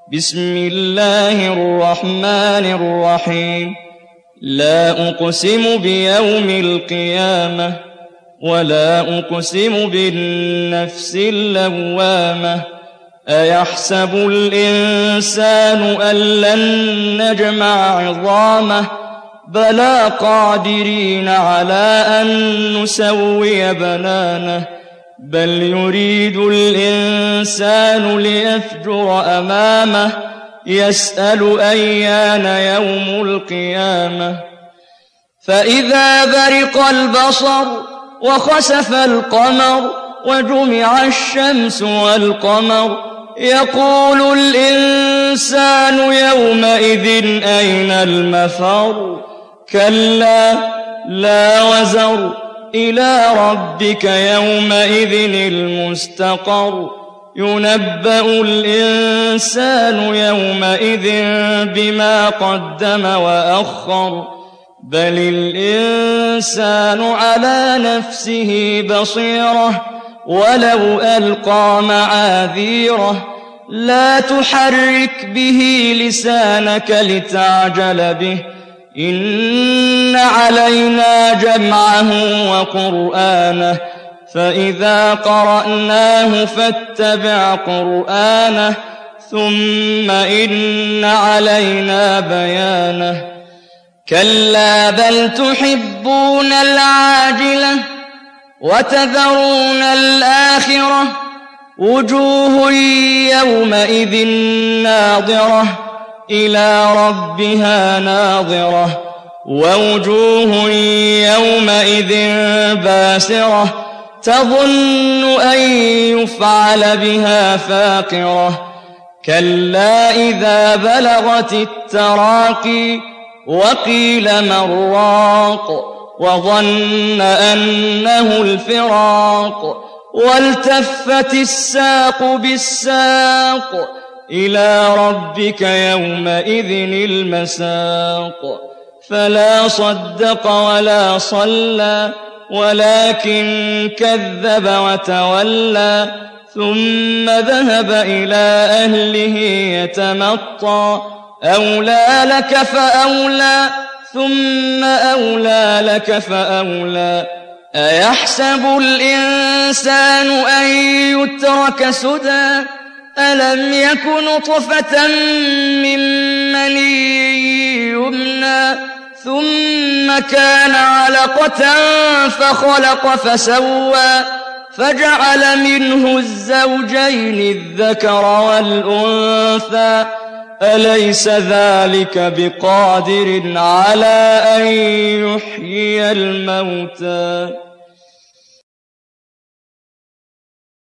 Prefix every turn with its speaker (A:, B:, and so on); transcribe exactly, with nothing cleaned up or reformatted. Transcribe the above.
A: بسم الله الرحمن الرحيم لا أقسم بيوم القيامة ولا أقسم بالنفس اللوامة أيحسب الإنسان أن لن نجمع عظامه بلى قادرين على أن نسوي بنانه بل يريد الإنسان ليفجر أمامه يسأل أيان يوم القيامة فإذا برق البصر وخسف القمر وجمع الشمس والقمر يقول الإنسان يومئذ أين المفر كلا لا وزر إلى ربك يومئذ المستقر ينبأ الإنسان يومئذ بما قدم وأخر بل الإنسان على نفسه بصيرة ولو ألقى معاذيره لا تحرك به لسانك لتعجل به إن علينا جمعه وقرآنه فإذا قرأناه فاتبع قرآنه ثم إن علينا بيانه كلا بل تحبون العاجلة وتذرون الآخرة وجوه يومئذ ناظرة إلى ربها ناظرة ووجوه يومئذ باسرة تظن أن يفعل بها فاقرة كلا إذا بلغت التراقي وقيل من راق وظن أنه الفراق والتفت الساق بالساق إلى ربك يومئذ المساق فلا صدق ولا صلى ولكن كذب وتولى ثم ذهب إلى أهله يتمطى أولى لك فأولى ثم أولى لك فأولى أيحسب الإنسان أن يترك سدى ألم يك نطفة من مني يمنى ثم كان علقة فخلق فسوى فجعل منه الزوجين الذكر والأنثى أليس ذلك بقادر على أن يحيي الموتى